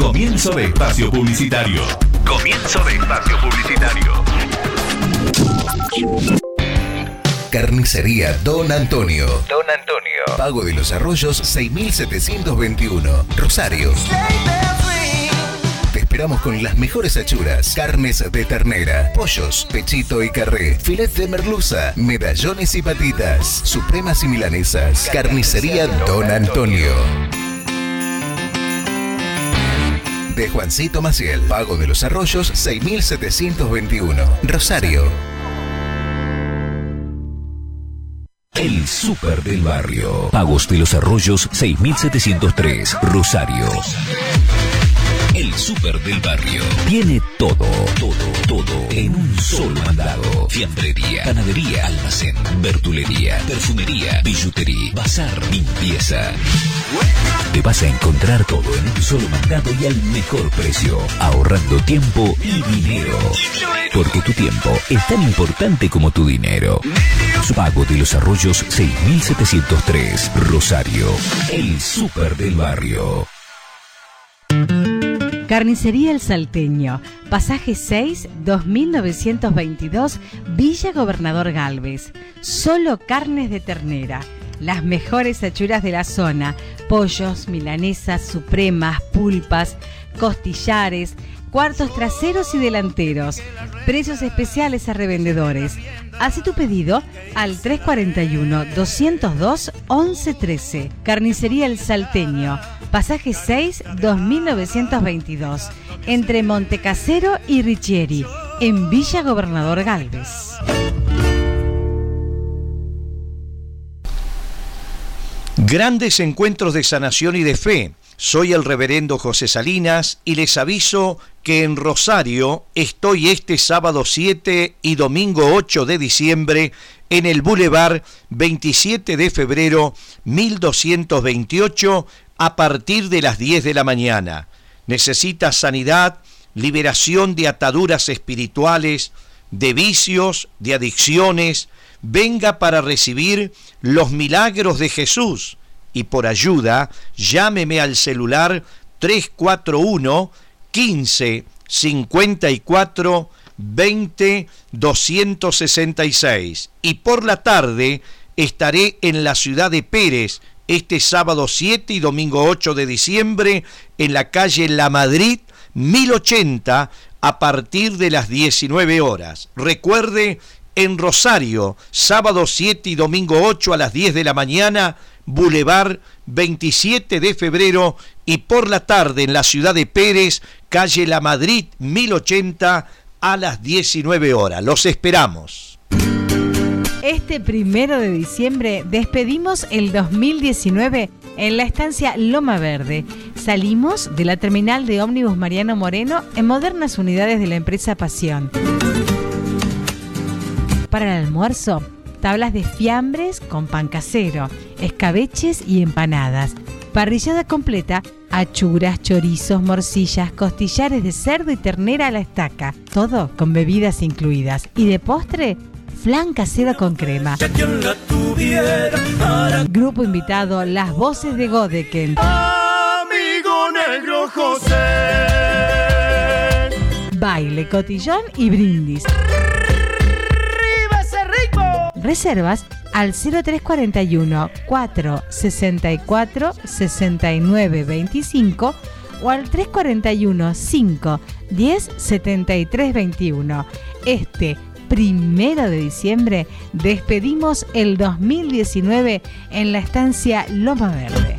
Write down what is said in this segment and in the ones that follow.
Comienzo de espacio publicitario. Comienzo de espacio publicitario. Carnicería Don Antonio. Don Antonio. Pago de los Arroyos 6721, Rosario. Te esperamos con las mejores achuras, carnes de ternera, pollos, pechito y carré, filet de merluza, medallones y patitas, supremas y milanesas. Carnicería Don Antonio. De Juancito Maciel, Pago de los Arroyos 6721, Rosario. El Súper del Barrio. Pagos de los Arroyos 6703, Rosario. El Súper del Barrio. Tiene todo en un solo mandado. Fiambrería, panadería, almacén, verdulería, perfumería, billutería, bazar, limpieza. Te vas a encontrar todo en un solo mandado y al mejor precio, ahorrando tiempo y dinero. Porque tu tiempo es tan importante como tu dinero. Pago de los Arroyos 6703, Rosario. El Súper del Barrio. Carnicería El Salteño, pasaje 6, 2922, Villa Gobernador Galvez. Solo carnes de ternera, las mejores achuras de la zona, pollos, milanesas, supremas, pulpas, costillares, cuartos traseros y delanteros. Precios especiales a revendedores. Haz tu pedido al 341-202-1113. Carnicería El Salteño, pasaje 6, 2922, entre Montecasero y Richieri, en Villa Gobernador Galvez. Grandes encuentros de sanación y de fe. Soy el reverendo José Salinas y les aviso que en Rosario estoy este sábado 7 y domingo 8 de diciembre en el Boulevard 27 de febrero 1228 a partir de las 10 de la mañana. ¿Necesitas sanidad, liberación de ataduras espirituales, de vicios, de adicciones? Venga para recibir los milagros de Jesús. Y por ayuda, llámeme al celular 341 15 54 20 266. Y por la tarde estaré en la ciudad de Pérez este sábado 7 y domingo 8 de diciembre en la calle La Madrid 1080 a partir de las 19 horas. Recuerde, en Rosario, sábado 7 y domingo 8 a las 10 de la mañana, Boulevard 27 de febrero, y por la tarde en la ciudad de Pérez, calle La Madrid 1080 a las 19 horas. Los esperamos. Este 1 de diciembre despedimos el 2019 en la estancia Loma Verde. Salimos de la terminal de ómnibus Mariano Moreno en modernas unidades de la empresa Pasión. Para el almuerzo, tablas de fiambres con pan casero, escabeches y empanadas, parrillada completa, achuras, chorizos, morcillas, costillares de cerdo y ternera a la estaca, todo con bebidas incluidas. Y de postre, flan casero con crema. Grupo invitado, las voces de Godeken. Amigo Negro José. Baile, cotillón y brindis. Reservas al 0341 464 69 25 o al 341 5 10 73 21. Este 1 de diciembre despedimos el 2019 en la estancia Loma Verde.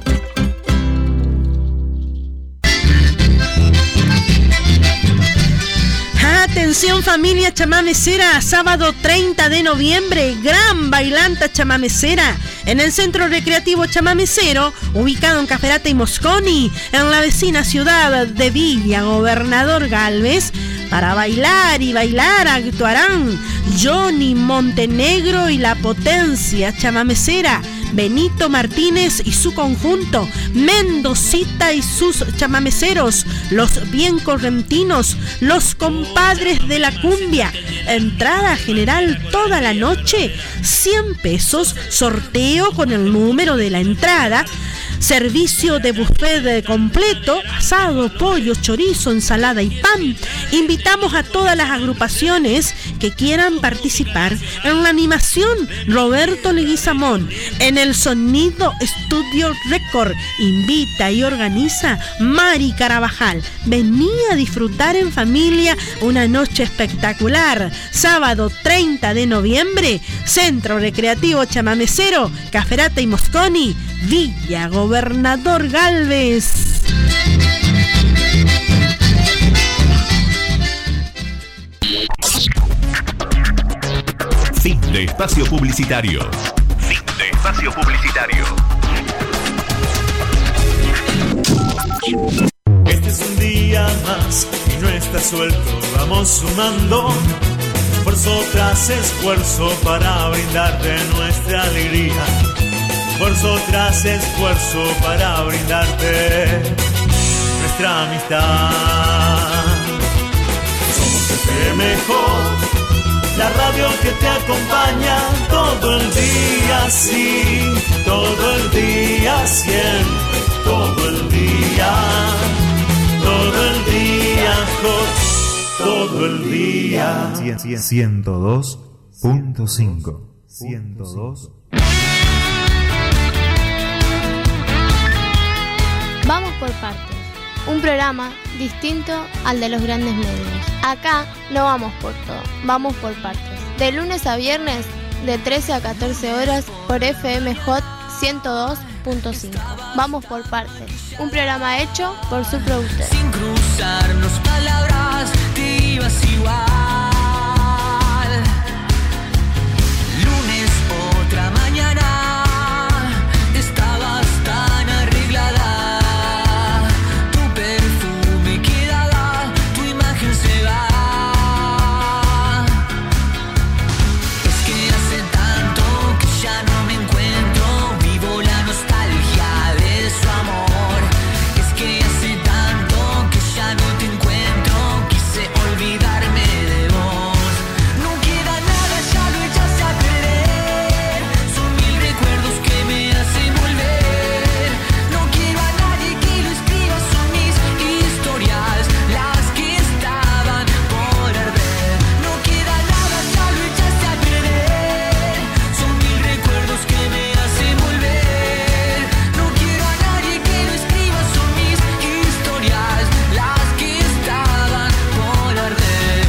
Atención familia chamamecera, sábado 30 de noviembre, gran bailanta chamamecera en el Centro Recreativo Chamamecero, ubicado en Caferata y Mosconi, en la vecina ciudad de Villa Gobernador Galvez. Para bailar y bailar actuarán Johnny Montenegro y la Potencia Chamamecera, Benito Martínez y su conjunto, Mendocita y sus chamameceros, los bien correntinos, los compadres de la cumbia. Entrada general toda la noche, 100 pesos, sorteo con el número de la entrada. Servicio de buffet completo, asado, pollo, chorizo, ensalada y pan. Invitamos a todas las agrupaciones que quieran participar en la animación Roberto Leguizamón. En el Sonido Studio Record invita y organiza Mari Carabajal. Vení a disfrutar en familia una noche espectacular. Sábado 30 de noviembre, Centro Recreativo Chamamecero, Caferata y Mosconi, Villa Gobernador Galvez. Fin de espacio publicitario. Fin de espacio publicitario. Este es un día más y no está suelto, vamos sumando esfuerzo tras esfuerzo para brindarte nuestra alegría. Esfuerzo tras esfuerzo para brindarte nuestra amistad. Somos FM Hot, la radio que te acompaña todo el día, sí, todo el día, siempre, todo el día Hot, todo el día. 102.5. 102. Vamos por partes, un programa distinto al de los grandes medios. Acá no vamos por todo, vamos por partes. De lunes a viernes, de 13 a 14 horas, por FM Hot 102.5. Vamos por partes, un programa hecho por su productor. Sin cruzarnos palabras, te ibas igual. Lunes, otra mañana, estabas tan arreglada. Tu perfume quedaba, tu imagen se va. Es que hace tanto que ya no me encuentro, vivo la nostalgia de su amor. Es que hace tanto que ya no te encuentro, quise olvidarme de vos. No queda nada, ya lo echaste a perder. Son mil recuerdos que me hacen volver. No quiero a nadie que lo escriba, son mis historias las que estaban por arder. No queda nada, ya lo echaste a perder. Son mil recuerdos que me hacen volver. No quiero a nadie que lo escriba, son mis historias las que estaban por arder.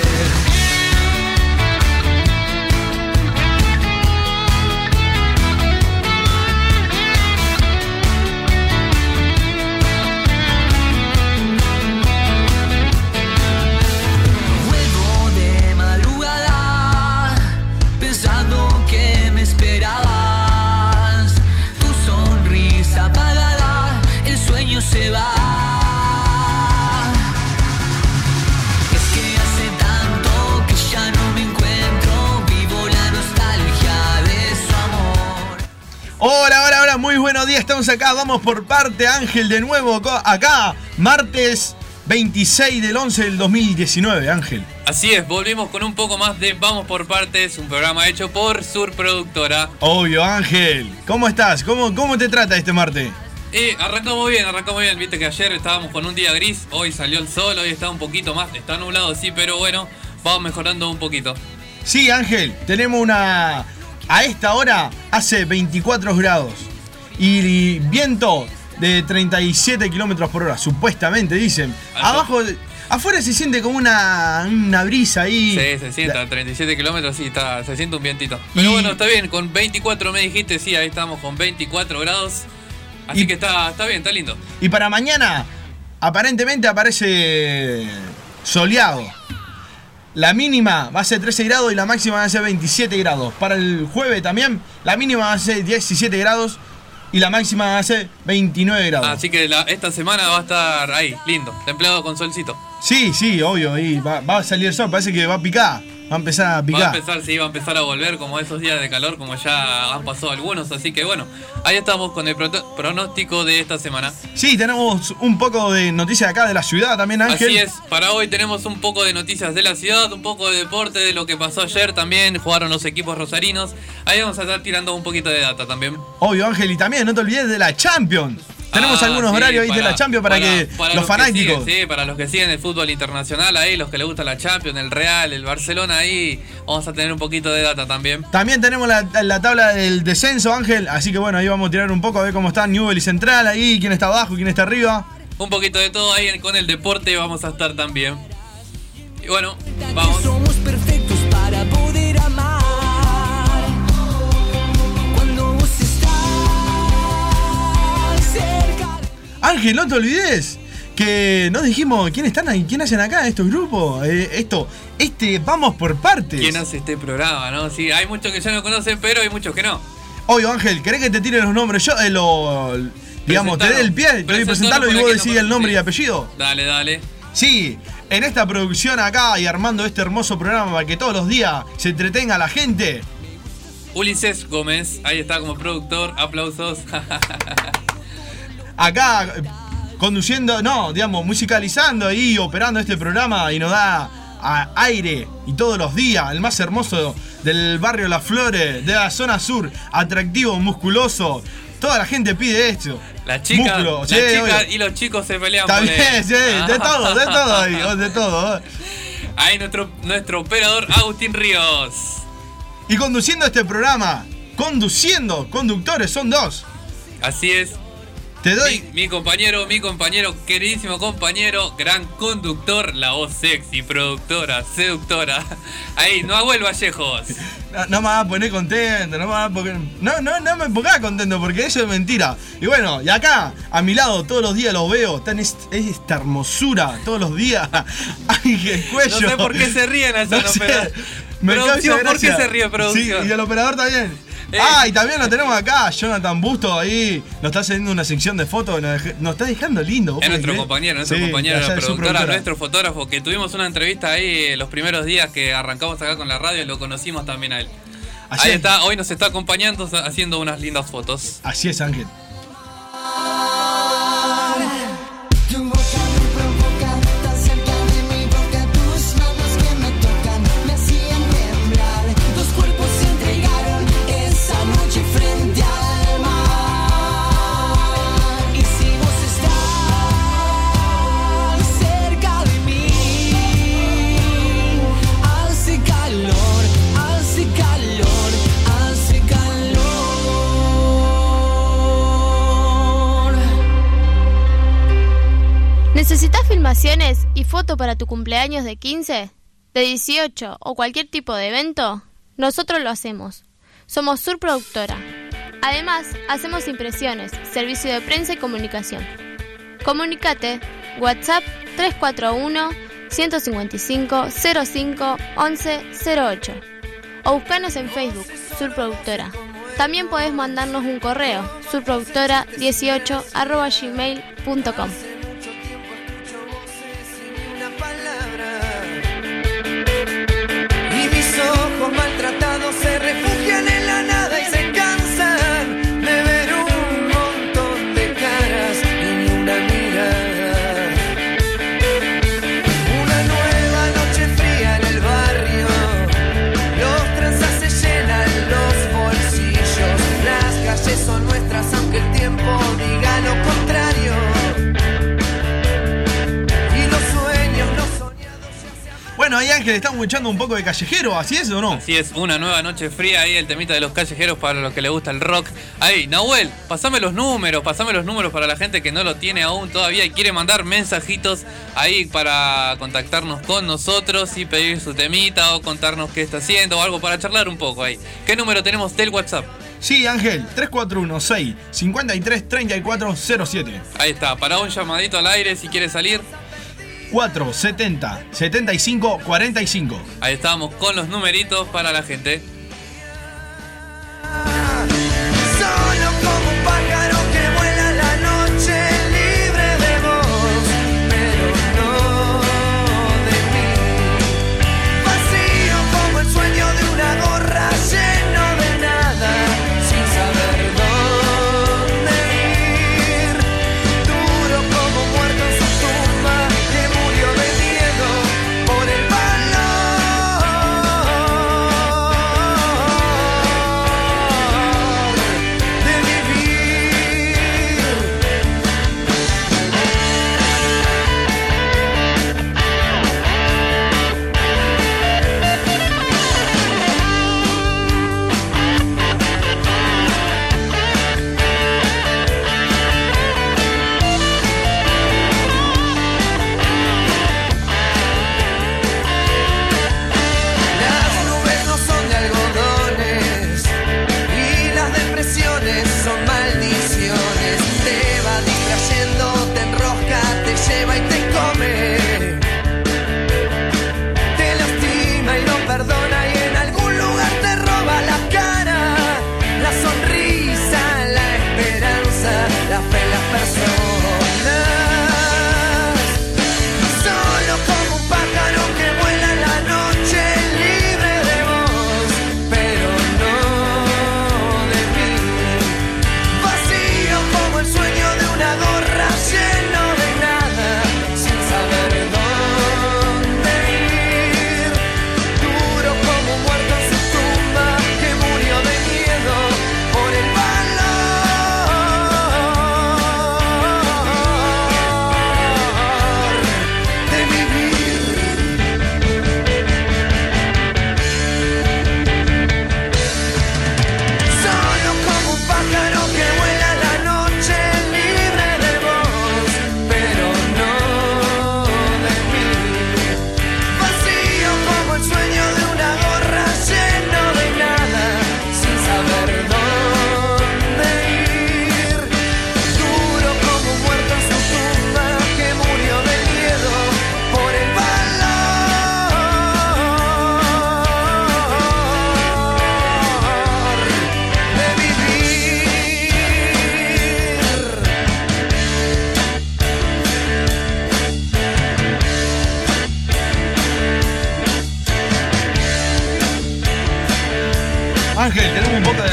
Vuelvo de madrugada, pensando que me esperabas. Tu sonrisa apagada, el sueño se va. Es que hace tanto que ya no me encuentro, vivo la nostalgia de su amor. Hola, hola, hola, muy buenos días, estamos acá, vamos por parte, Ángel, de nuevo acá, martes 26 del 11 del 2019, Ángel. Así es, volvimos con un poco más de Vamos por Partes, un programa hecho por Sur Productora. Obvio, Ángel, ¿cómo estás? ¿Cómo te trata este martes? Arrancamos bien, viste que ayer estábamos con un día gris, hoy salió el sol, hoy está un poquito más, está nublado sí, pero bueno, vamos mejorando un poquito. Sí, Ángel, tenemos a esta hora hace 24 grados y viento de 37 kilómetros por hora, supuestamente dicen. Afuera se siente como una brisa ahí. Sí, se siente, a 37 kilómetros sí, se siente un vientito. Pero bueno, está bien, con 24 me dijiste, sí, ahí estamos con 24 grados. Así que está bien, está lindo. Y para mañana, aparentemente aparece soleado. La mínima va a ser 13 grados y la máxima va a ser 27 grados. Para el jueves también, la mínima va a ser 17 grados y la máxima va a ser 29 grados. Así que esta semana va a estar ahí, lindo, templado con solcito. Sí, obvio, y va a salir el sol, parece que va a picar. Va a empezar a picar. Va a empezar a volver como esos días de calor, como ya han pasado algunos. Así que bueno, ahí estamos con el pronóstico de esta semana. Sí, tenemos un poco de noticias acá de la ciudad también, Ángel. Así es, para hoy tenemos un poco de noticias de la ciudad, un poco de deporte, de lo que pasó ayer también. Jugaron los equipos rosarinos. Ahí vamos a estar tirando un poquito de data también. Obvio, Ángel, y también no te olvides de la Champions. Tenemos algunos horarios ahí de la Champions para los fanáticos. Sí, para los que siguen el fútbol internacional ahí, los que les gusta la Champions, el Real, el Barcelona ahí, vamos a tener un poquito de data también. También tenemos la tabla del descenso, Ángel, así que bueno, ahí vamos a tirar un poco a ver cómo están Newell y Central ahí, quién está abajo, quién está arriba. Un poquito de todo ahí con el deporte vamos a estar también. Y bueno, vamos. Somos perfectos para poder amar. Cuando vos estás cerca. Ángel, no te olvides que no dijimos quién están ahí, quién hacen acá estos grupos. Vamos por partes. ¿Quién hace este programa, no? Sí, hay muchos que ya lo conocen, pero hay muchos que no. Obvio, Ángel, ¿querés que te tire los nombres? Yo digamos, te dé el pie, te voy a presentarlo y vos decís el nombre y apellido. Dale. Sí, en esta producción acá y armando este hermoso programa para que todos los días se entretenga la gente. Ulises Gómez, ahí está como productor, aplausos. Acá conduciendo, musicalizando y operando este programa y nos da aire y todos los días, el más hermoso del barrio Las Flores, de la zona sur, atractivo, musculoso. Toda la gente pide esto. La chica y los chicos se pelean por él. Está bien, sí, de todo ahí, de todo. Ahí nuestro operador Agustín Ríos. Y conduciendo este programa, conductores son dos. Así es. Te doy mi compañero, queridísimo compañero, gran conductor, la voz sexy, productora, seductora. Ahí, Nahuel Vallejos. No me vas a poner contento, no me pongas contento porque eso es mentira. Y bueno, y acá, a mi lado, todos los días los veo, esta hermosura, todos los días. Ángel Cuello. No sé por qué se ríen allá, no sé, producción, ¿por qué se ríe producción? Sí, y el operador también. Y también lo tenemos acá, Jonathan Busto ahí, nos está haciendo una sección de fotos, nos está dejando lindo. Es nuestro compañero, la productora, nuestro fotógrafo, que tuvimos una entrevista ahí los primeros días que arrancamos acá con la radio y lo conocimos también a él. Ahí está, hoy nos está acompañando haciendo unas lindas fotos. Así es, Ángel. ¿Necesitas filmaciones y foto para tu cumpleaños de 15, de 18 o cualquier tipo de evento? Nosotros lo hacemos. Somos Sur Productora. Además, hacemos impresiones, servicio de prensa y comunicación. Comunicate, WhatsApp 341-155-05-1108 o buscanos en Facebook, Sur Productora. También podés mandarnos un correo, surproductora18@gmail.com. Ojos maltratados se refugian en la nada y se cansan de ver un montón de caras en una mirada. Una nueva noche fría en el barrio, los tranzas se llenan los bolsillos, las calles son nuestras aunque el tiempo diga lo contrario. Bueno, ahí Ángel, estamos echando un poco de callejero, ¿así es o no? Así es, una nueva noche fría ahí, el temita de los callejeros para los que les gusta el rock. Ahí, Nahuel, pasame los números para la gente que no lo tiene aún todavía y quiere mandar mensajitos ahí para contactarnos con nosotros y pedir su temita o contarnos qué está haciendo o algo para charlar un poco ahí. ¿Qué número tenemos del WhatsApp? Sí, Ángel, 3416-533407. Ahí está, para un llamadito al aire si quiere salir. 470-75-45. Ahí estamos con los numeritos para la gente. Solo como un pájaro que vuela la noche, libre de vos, pero no de mí. Vacío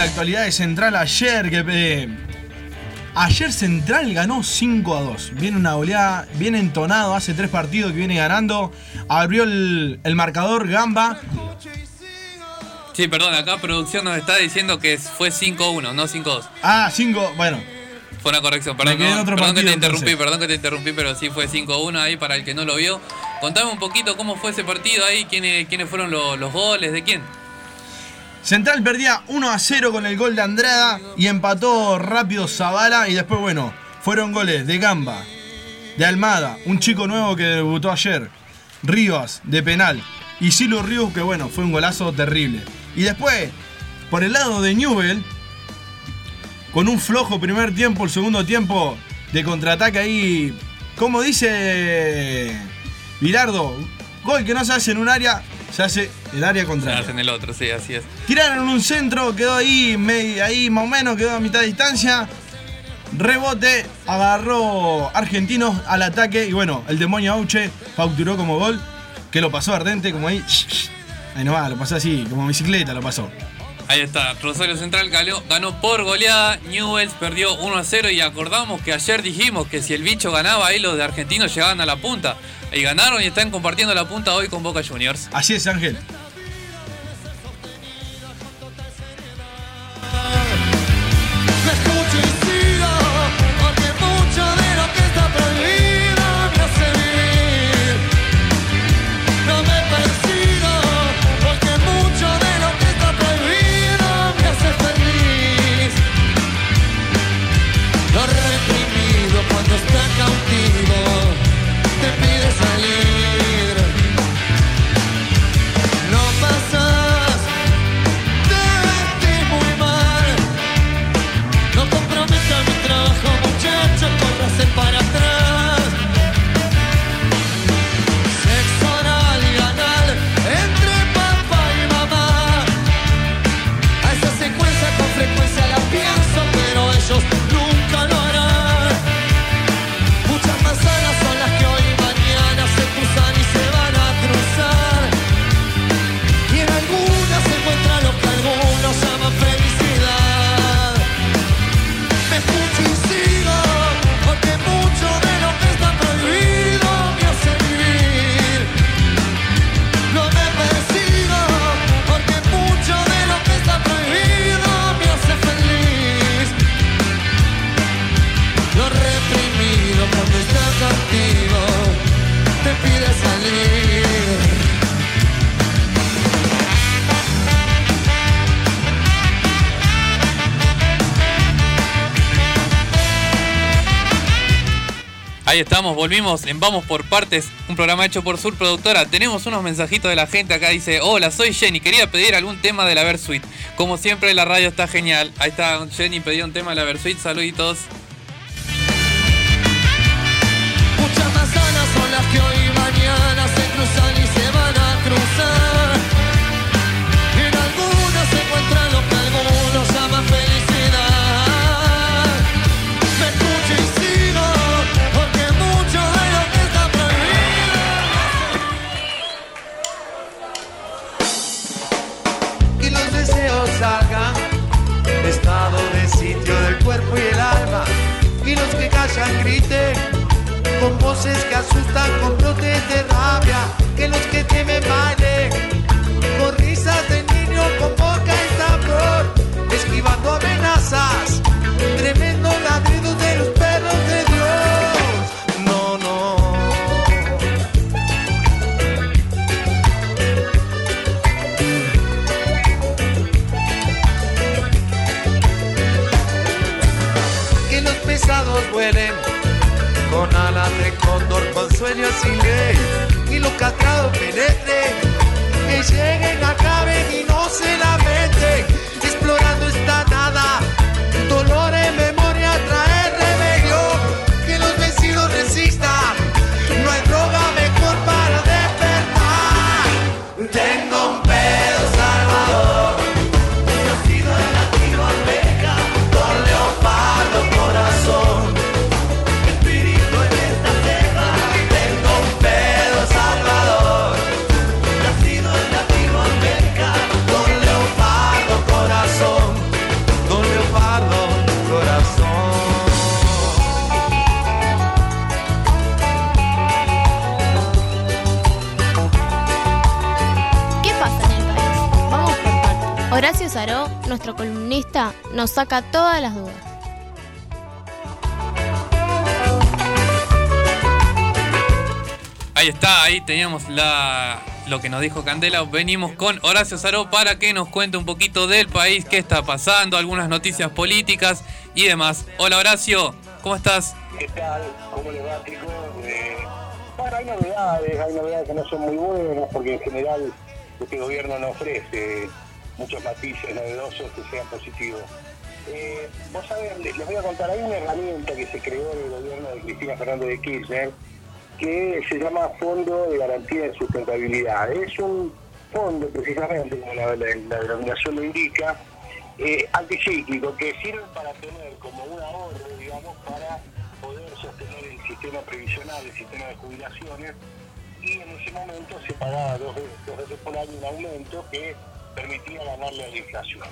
la actualidad de Central ayer, ayer Central ganó 5-2. Viene una goleada, viene entonado, hace 3 partidos que viene ganando. Abrió el marcador Gamba. Sí, perdón, acá producción nos está diciendo que fue 5-1, no 5-2. Ah, 5, bueno. Fue una corrección, perdón, perdón que te interrumpí, pero sí fue 5-1 ahí para el que no lo vio. Contame un poquito cómo fue ese partido ahí, quiénes fueron los goles, de quién. Central perdía 1-0 con el gol de Andrada y empató rápido Zavala y después, bueno, fueron goles de Gamba, de Almada, un chico nuevo que debutó ayer, Rivas, de penal, y Silu Ríos, que bueno, fue un golazo terrible. Y después, por el lado de Newell, con un flojo primer tiempo, el segundo tiempo de contraataque ahí, como dice Bilardo, gol que no se hace en un área, se hace el área contraria. Se hace en el otro, sí, así es. Tiraron un centro, quedó ahí más o menos, quedó a mitad de distancia. Rebote, agarró Argentinos al ataque y bueno, el demonio Auche facturó como gol, que lo pasó ardente, como ahí. Ahí nomás, lo pasó así, como bicicleta lo pasó. Ahí está, Rosario Central ganó por goleada, Newell's perdió 1-0 y acordamos que ayer dijimos que si el bicho ganaba ahí los de Argentinos llegaban a la punta. Y ganaron y están compartiendo la punta hoy con Boca Juniors. Así es, Ángel. Ahí estamos, volvimos en Vamos por Partes, un programa hecho por Sur Productora. Tenemos unos mensajitos de la gente acá, dice: hola, soy Jenny, quería pedir algún tema de la Versuit. Como siempre la radio está genial. Ahí está, Jenny pidió un tema de la Versuit, saluditos. Muchas manzanas son las que hoy y mañana se cruzan y se van a cruzar. En algunas se encuentra lo que algunos llaman felicidad. Me escucho y sigo, porque mucho de lo que está prohibido. Que los deseos salgan de estado de sitio del cuerpo y el alma. Y los que callan griten con voces que asustan, con brotes de rabia. Que los que temen bailen con risas de niño, con boca y sabor, esquivando amenazas, tremendo ladrido de los perros de Dios. No, no. Que los pesados vuelen con alas de cóndor, con sueños sin ley, y los castrados penetren, que lleguen, acaben y no se lamenten, explorando esta nada, dolor en memoria, traer rebelión, que los vencidos resistan, no hay droga mejor para despertar. Tengo un pedo salvador, nacido en Latinoamérica, con leopardo corazón. Saró, nuestro columnista, nos saca todas las dudas. Ahí está, ahí teníamos lo que nos dijo Candela. Venimos con Horacio Saró para que nos cuente un poquito del país, qué está pasando, algunas noticias políticas y demás. Hola Horacio, ¿cómo estás? ¿Qué tal? ¿Cómo le va, chicos? Bueno, hay novedades que no son muy buenas porque en general este gobierno no ofrece muchos matices novedosos que sean positivos. Vos sabés, les voy a contar, hay una herramienta que se creó en el gobierno de Cristina Fernández de Kirchner que se llama Fondo de Garantía de Sustentabilidad. Es un fondo, precisamente, como la denominación lo indica, anticíclico, que sirve para tener como un ahorro, digamos, para poder sostener el sistema previsional, el sistema de jubilaciones, y en ese momento se pagaba dos veces por año un aumento que permitía ganarle a la inflación.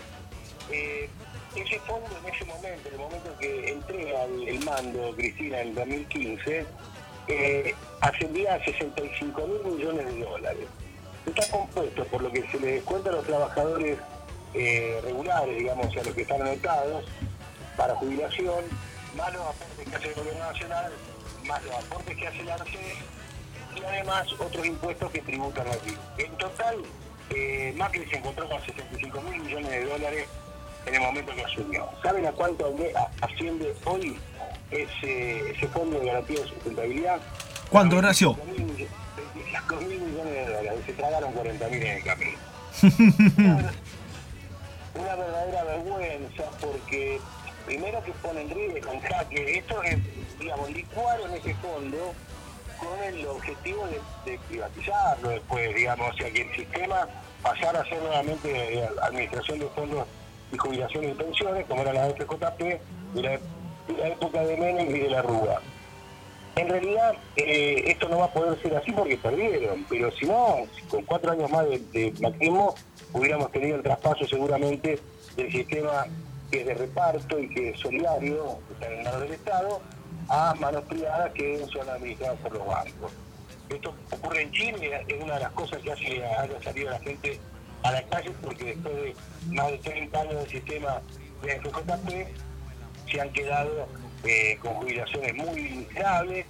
Ese fondo en ese momento, en el momento que entrega el mando Cristina en el 2015, ascendía a 65.000 millones de dólares. Está compuesto por lo que se le descuenta a los trabajadores regulares, digamos, a los que están anotados para jubilación, más los aportes que hace el gobierno nacional, más los aportes que hace la ARCE y además otros impuestos que tributan aquí. En total, Macri se encontró con 65.000 millones de dólares en el momento que asumió. ¿Saben a cuánto asciende hoy ese fondo de garantía de sustentabilidad? ¿Cuánto, Horacio? 25.000 millones de dólares. Se tragaron 40.000 en el camino. Una verdadera vergüenza porque primero que pone en riesgo, en jaque, esto es, digamos, licuaron ese fondo con el objetivo de privatizarlo después, digamos, o sea que el sistema pasara a ser nuevamente administración de fondos y jubilaciones y pensiones, como era la FJP, de la época de Menem y de la Rúa. En realidad, esto no va a poder ser así porque perdieron, pero si no, con 4 años más de macrismo, hubiéramos tenido el traspaso seguramente del sistema que es de reparto y que es solidario, que está en manos del Estado, a manos privadas que son administradas por los bancos. Esto ocurre en Chile, es una de las cosas que haya salido la gente a la calle, porque después de más de 30 años del sistema de FJP se han quedado con jubilaciones muy miserables.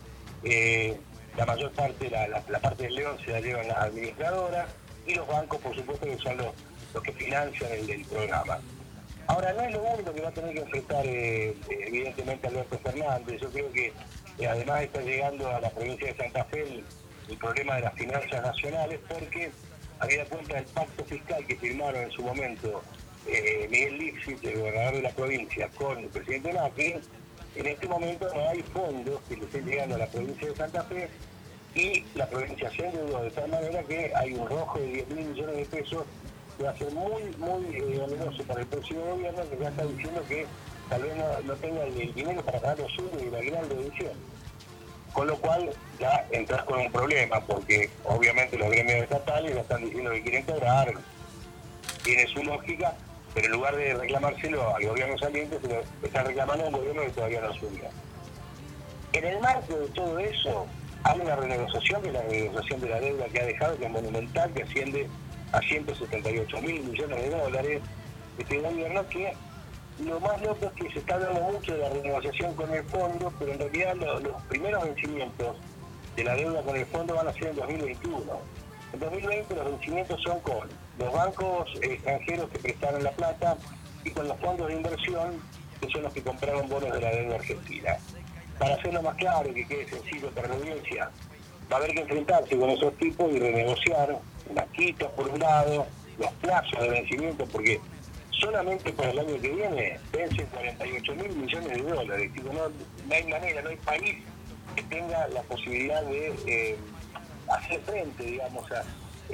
La mayor parte, la parte del león se la llevan las administradoras y los bancos, por supuesto, que son los que financian el programa. Ahora, no es lo único que va a tener que enfrentar evidentemente Alberto Fernández. Yo creo que además está llegando a la provincia de Santa Fe el problema de las finanzas nacionales, porque habida cuenta del pacto fiscal que firmaron en su momento Miguel Lifshitz, el gobernador de la provincia, con el presidente Macri, en este momento no hay fondos que le estén llegando a la provincia de Santa Fe y la provincia se endeudó de tal manera que hay un rojo de 10.000 millones de pesos que va a ser muy, muy oneroso para el próximo gobierno, que ya está diciendo que tal vez no tenga el dinero para pagar los sueldos y el aguinaldo de diciembre. Con lo cual ya entras con un problema, porque obviamente los gremios estatales ya están diciendo que quieren cobrar, tiene su lógica, pero en lugar de reclamárselo al gobierno saliente, se lo están reclamando a un gobierno que todavía no asumió. En el marco de todo eso, hay una renegociación, que es la renegociación de la deuda que ha dejado, que es monumental, que asciende a 178.000 millones de dólares, este gobierno, que lo más loco es que se está hablando mucho de la renegociación con el fondo, pero en realidad los primeros vencimientos de la deuda con el fondo van a ser en 2021. En 2020 los vencimientos son con los bancos extranjeros que prestaron la plata y con los fondos de inversión, que son los que compraron bonos de la deuda argentina. Para hacerlo más claro y que quede sencillo para la audiencia, va a haber que enfrentarse con esos tipos y renegociar las quitas por un lado, los plazos de vencimiento, porque solamente para el año que viene vencen 48.000 millones de dólares. Digo, no hay manera, no hay país que tenga la posibilidad de hacer frente, digamos, a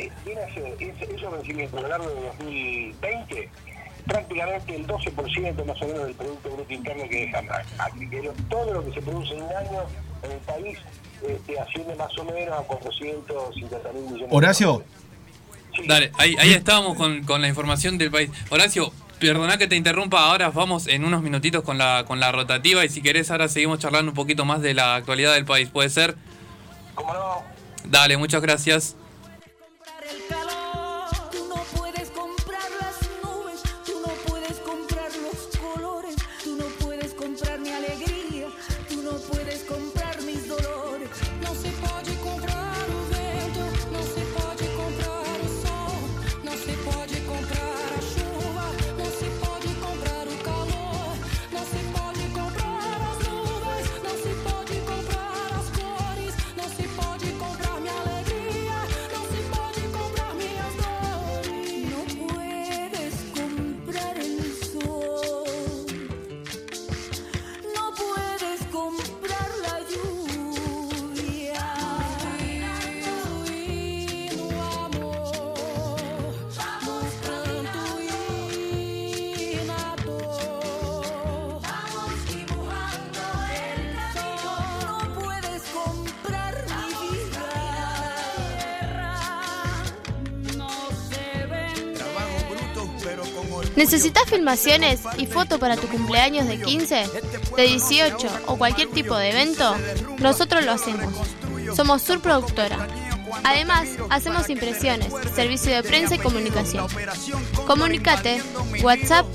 esos vencimientos a lo largo de 2020, prácticamente el 12% más o menos del Producto Bruto Interno que deja Macri. Todo lo que se produce en un año en el país asciende más o menos a 450.000 millones. Horacio. Sí. Dale, ahí estábamos con la información del país. Horacio, perdona que te interrumpa, ahora vamos en unos minutitos con la rotativa y si querés ahora seguimos charlando un poquito más de la actualidad del país, ¿puede ser? ¿Cómo no? Dale, muchas gracias. No puedes comprar las nubes, tú ¿Necesitas filmaciones y foto para tu cumpleaños de 15, de 18 o cualquier tipo de evento? Nosotros lo hacemos. Somos Sur Productora. Además, hacemos impresiones, servicio de prensa y comunicación. Comunicate, WhatsApp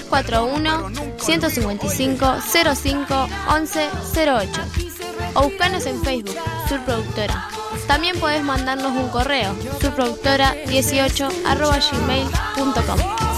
341-155-05-1108 o buscanos en Facebook, Sur Productora. También podés mandarnos un correo, surproductora18@gmail.com.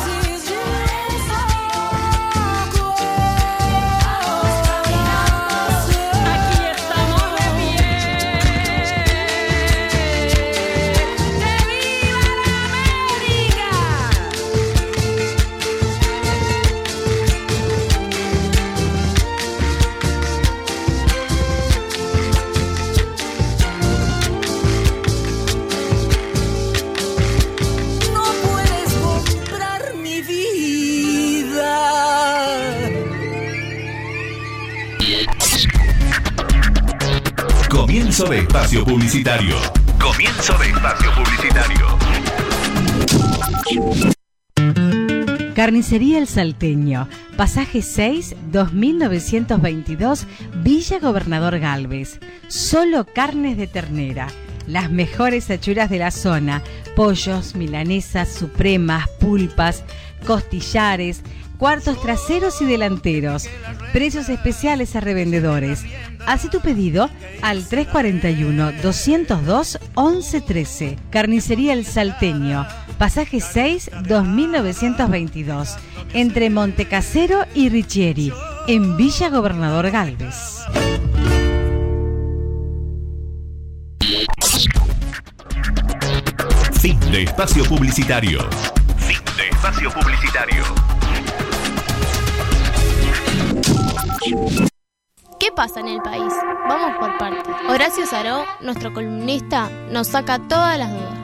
Comienzo de espacio publicitario. Comienzo de espacio publicitario. Carnicería El Salteño, pasaje 6, 2922, Villa Gobernador Galvez. Solo carnes de ternera, las mejores achuras de la zona, pollos, milanesas, supremas, pulpas, costillares, cuartos traseros y delanteros. Precios especiales a revendedores. Haz tu pedido al 341-202-1113. Carnicería El Salteño, pasaje 6, 2922, entre Montecasero y Richieri, en Villa Gobernador Galvez. Fin de espacio publicitario. Fin de espacio publicitario. ¿Qué pasa en el país? Vamos por partes. Horacio Saró, nuestro columnista, nos saca todas las dudas.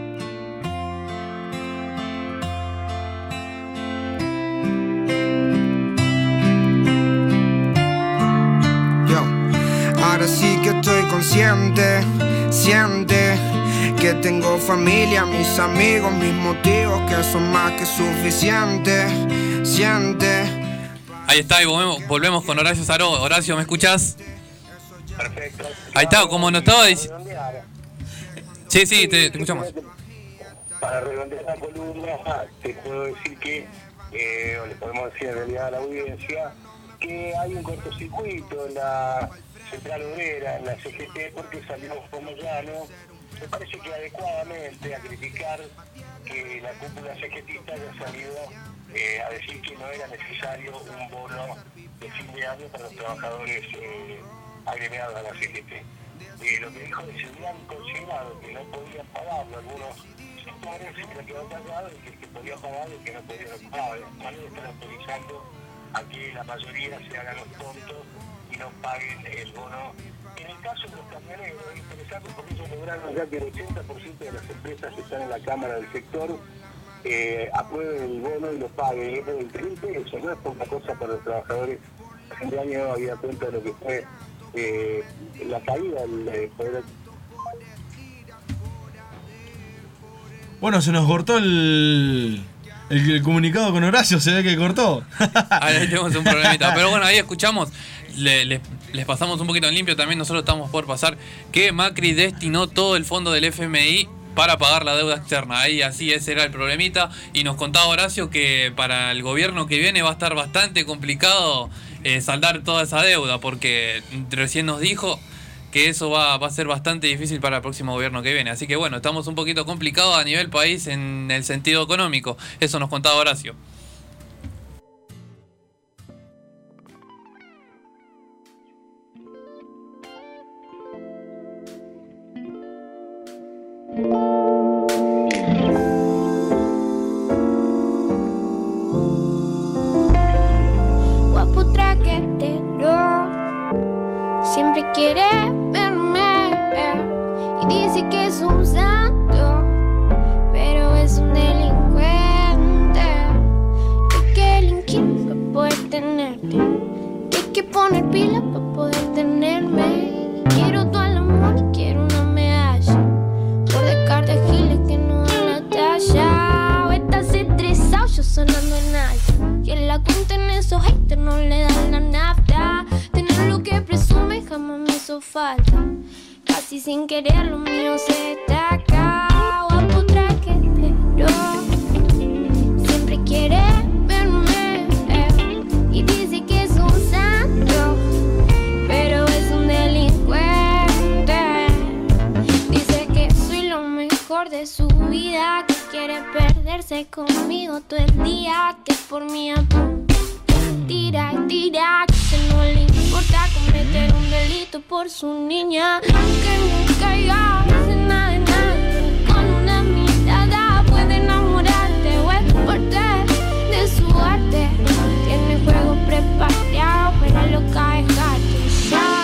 Ahora sí que estoy consciente, siente que tengo familia, mis amigos, mis motivos que son más que suficientes, siente. Ahí está, y volvemos con Horacio Saró. Horacio, ¿me escuchás? Perfecto. Ahí está, como nos estaba diciendo. Sí, te escuchamos. Para redondear la columna, te puedo decir que, o le podemos decir en realidad a la audiencia, que hay un cortocircuito en la Central Obrera, en la CGT, porque salió Moyano, me parece que adecuadamente, a criticar que la cúpula CGTista haya salido a decir que no era necesario un bono de fin de año para los trabajadores agremiados a la CGT. Lo que dijo es que se habían consignado que no podían pagarlo algunos sectores, se habían quedado callados y que el que podía pagar y el que no podía no pagaba. Además están autorizando a que la mayoría se hagan los tontos y no paguen el bono. En el caso de los camioneros es interesante porque ellos lograron ya que el 80% de las empresas que están en la Cámara del sector aprueben el bono y lo paguen. Y es de 30 pesos, no es poca cosa para los trabajadores. A fin de año había cuenta de lo que fue la caída del poder. Bueno, se nos cortó el comunicado con Horacio, se ve que cortó. Ahí tenemos un problemita. Pero bueno, ahí escuchamos, les pasamos un poquito en limpio, también nosotros estamos por pasar que Macri destinó todo el fondo del FMI para pagar la deuda externa. Ahí así ese era el problemita. Y nos contaba Horacio que para el gobierno que viene va a estar bastante complicado saldar toda esa deuda, porque recién nos dijo que eso va a ser bastante difícil para el próximo gobierno que viene. Así que bueno, estamos un poquito complicados a nivel país en el sentido económico. Eso nos contaba Horacio. Guapo traquetero, siempre quiere verme y dice que es un santo, pero es un delincuente. Que hay que delinquir para poder tenerte, que hay que poner pila para poder tenerme. Quiero todo el amor y quiero una medalla por descarte giles que no dan la talla. O estás estresado, yo sonando en falta. Casi sin querer lo mío se destaca. Guapo traquetero, siempre quiere verme y dice que es un santo, pero es un delincuente. Dice que soy lo mejor de su vida, que quiere perderse conmigo todo el día, que por mí tira, que no le importa cometer un delito por su niña, aunque no caiga en nada de nada. Con una mirada puede enamorarte o exportar de su arte. Tiene juego preparado para lo que dejarte ya.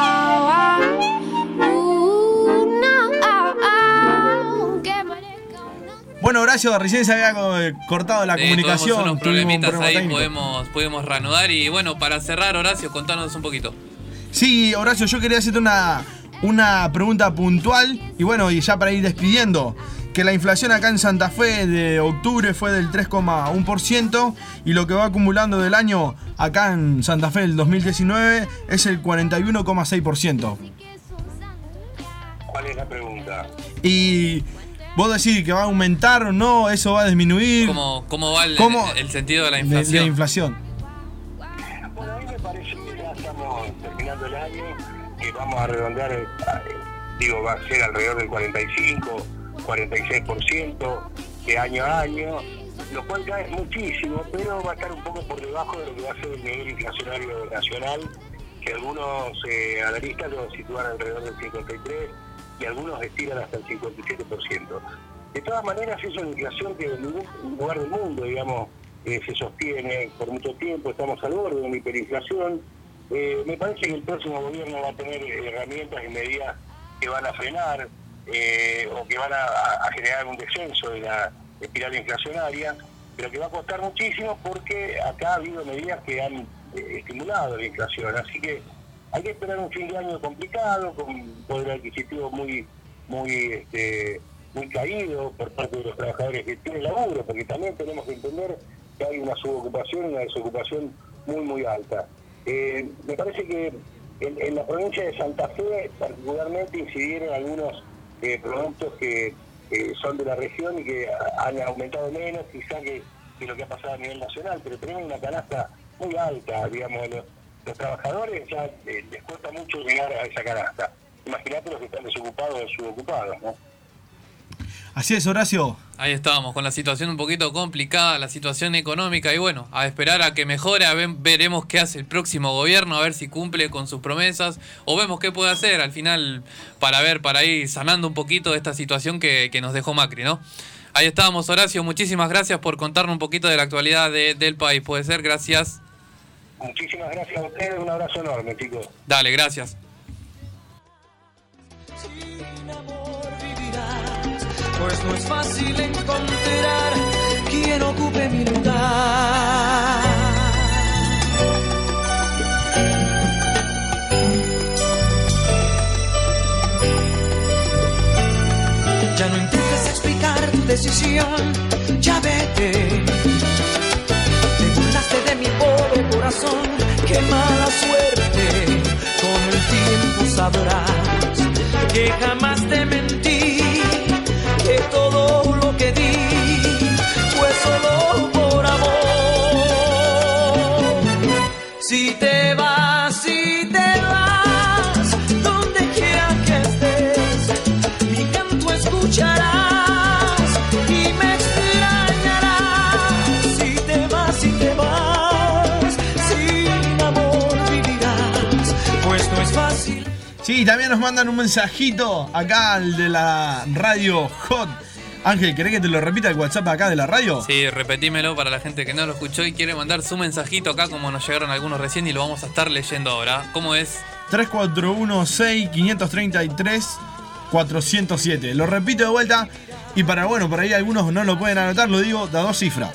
Bueno, Horacio, recién se había cortado la comunicación. Tuvimos unos problemitas problema ahí, técnico. pudimos reanudar. Y bueno, para cerrar, Horacio, contanos un poquito. Sí, Horacio, yo quería hacerte una pregunta puntual. Y bueno, y ya para ir despidiendo, que la inflación acá en Santa Fe de octubre fue del 3,1% y lo que va acumulando del año acá en Santa Fe del 2019 es el 41,6%. ¿Cuál es la pregunta? Y vos decís que va a aumentar o no, eso va a disminuir. ¿Cómo va el sentido de la inflación? De inflación. Bueno, a mí me parece que ya estamos terminando el año, que vamos a redondear, va a ser alrededor del 46% de año a año, lo cual ya es muchísimo, pero va a estar un poco por debajo de lo que va a ser el nivel inflacionario nacional, que algunos analistas lo sitúan alrededor del 53%. Y algunos estiran hasta el 57%. De todas maneras, es una inflación que en ningún lugar del mundo, se sostiene por mucho tiempo. Estamos al borde de una hiperinflación. Me parece que el próximo gobierno va a tener herramientas y medidas que van a frenar o que van a generar un descenso de la espiral inflacionaria, pero que va a costar muchísimo porque acá ha habido medidas que han estimulado la inflación. Así que hay que esperar un fin de año complicado, con poder adquisitivo muy caído por parte de los trabajadores que tienen laburo, porque también tenemos que entender que hay una subocupación y una desocupación muy, muy alta. Me parece que en la provincia de Santa Fe particularmente incidieron algunos productos que son de la región y que han aumentado menos quizá que lo que ha pasado a nivel nacional, pero tenemos una canasta muy alta, los trabajadores ya les cuesta mucho llegar a esa canasta. Imagínate los que están desocupados o subocupados, ¿no? Así es, Horacio. Ahí estábamos, con la situación un poquito complicada, la situación económica, y bueno, a esperar a que mejore, veremos qué hace el próximo gobierno, a ver si cumple con sus promesas, o vemos qué puede hacer al final para ir sanando un poquito esta situación que nos dejó Macri, ¿no? Ahí estábamos, Horacio, muchísimas gracias por contarnos un poquito de la actualidad del país, puede ser, gracias. Muchísimas gracias a ustedes, un abrazo enorme, chicos. Dale, gracias. Sin amor vivirás, pues no es fácil encontrar quien ocupe mi lugar. Ya no intentes explicar tu decisión, ya vete. De mi pobre corazón, qué mala suerte. Con el tiempo sabrás que jamás te mentí, que todo lo que di fue solo por amor. Si te vas, donde quiera que estés, mi canto escucharás. Sí, también nos mandan un mensajito acá al de la radio Hot. Ángel, ¿querés que te lo repita el WhatsApp acá de la radio? Sí, repetímelo para la gente que no lo escuchó y quiere mandar su mensajito acá, como nos llegaron algunos recién y lo vamos a estar leyendo ahora. ¿Cómo es? 3416-533-407. Lo repito de vuelta y por ahí algunos no lo pueden anotar, lo digo de 2 cifras.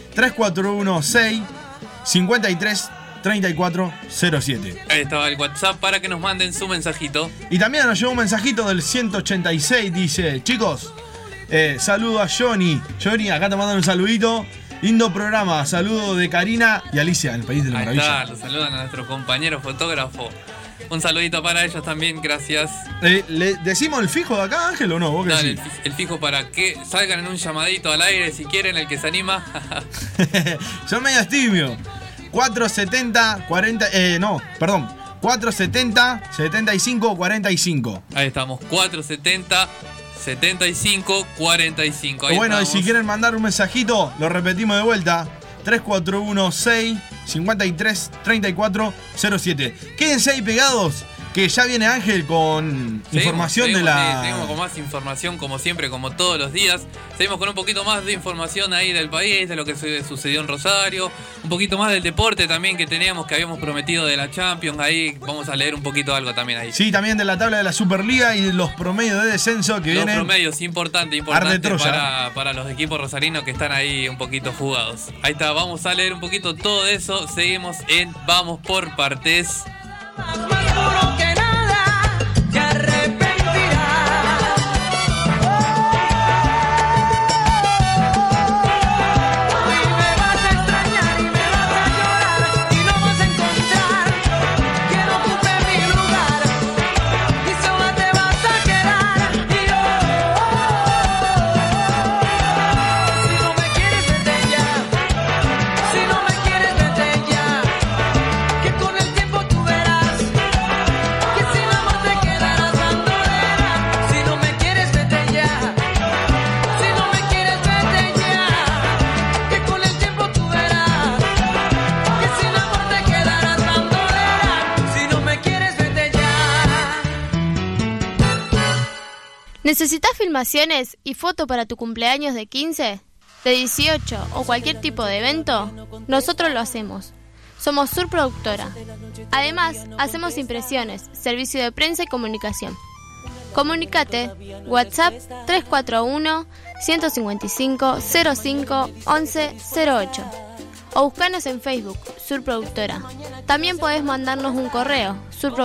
3416-53 3407. Ahí estaba el WhatsApp para que nos manden su mensajito. Y también nos llegó un mensajito del 186, dice: chicos, saludo a Johnny. Johnny, acá te mandan un saludito. Lindo programa, saludo de Karina y Alicia, en el País de la Maravilla. Ahí está, lo saludan a nuestro compañero fotógrafo Un saludito para ellos también, gracias. ¿Le decimos el fijo de acá, Ángel, o no? ¿Vos qué Dale, decís? el fijo para que salgan en un llamadito al aire si quieren, el que se anima. Son medio timio. 470 40 470 75 45. Ahí estamos, 470 75 45. Ahí bueno, estamos. y si quieren mandar un mensajito, lo repetimos de vuelta. 3416 53 34 07. Quédense ahí pegados, que ya viene Ángel con información de la... Seguimos con más información, como siempre, como todos los días. Seguimos con un poquito más de información ahí del país, de lo que sucedió en Rosario. Un poquito más del deporte también que teníamos, que habíamos prometido de la Champions. Ahí vamos a leer un poquito algo también ahí. Sí, también de la tabla de la Superliga y los promedios de descenso que vienen. Los promedios, importante para los equipos rosarinos que están ahí un poquito jugados. Ahí está, vamos a leer un poquito todo eso. Seguimos en Vamos por Partes. Seguro que nada te arrepentirás. Y me vas a extrañar y me vas a llorar y no vas a encontrar quien ocupe mi lugar y sola te vas a quedar. Y si no me quieres vete ya, si no me quieres vete ya, que con el tiempo tú verás. ¿Necesitas filmaciones y foto para tu cumpleaños de 15, de 18 o cualquier tipo de evento? Nosotros lo hacemos. Somos Sur Productora. Además, hacemos impresiones, servicio de prensa y comunicación. Comunicate, WhatsApp 341-155-05-1108 o buscanos en Facebook, Sur Productora. También podés mandarnos un correo,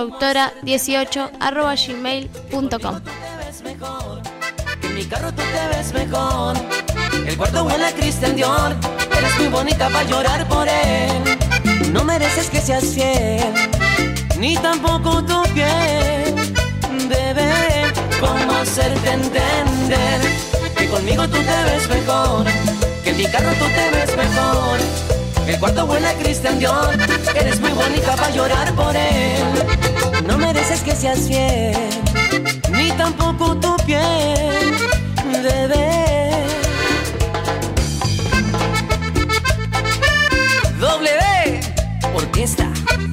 surproductora18@gmail.com. Que en mi carro tú te ves mejor. El cuarto huele a Christian Dior. Eres muy bonita para llorar por él. No mereces que seas fiel, ni tampoco tu piel. Bebé, ¿cómo hacerte entender que conmigo tú te ves mejor? Que en mi carro tú te ves mejor. El cuarto huele a Christian Dior. Eres muy bonita para llorar por él. No mereces que seas fiel, ni tampoco tu piel, bebé. W Orquesta.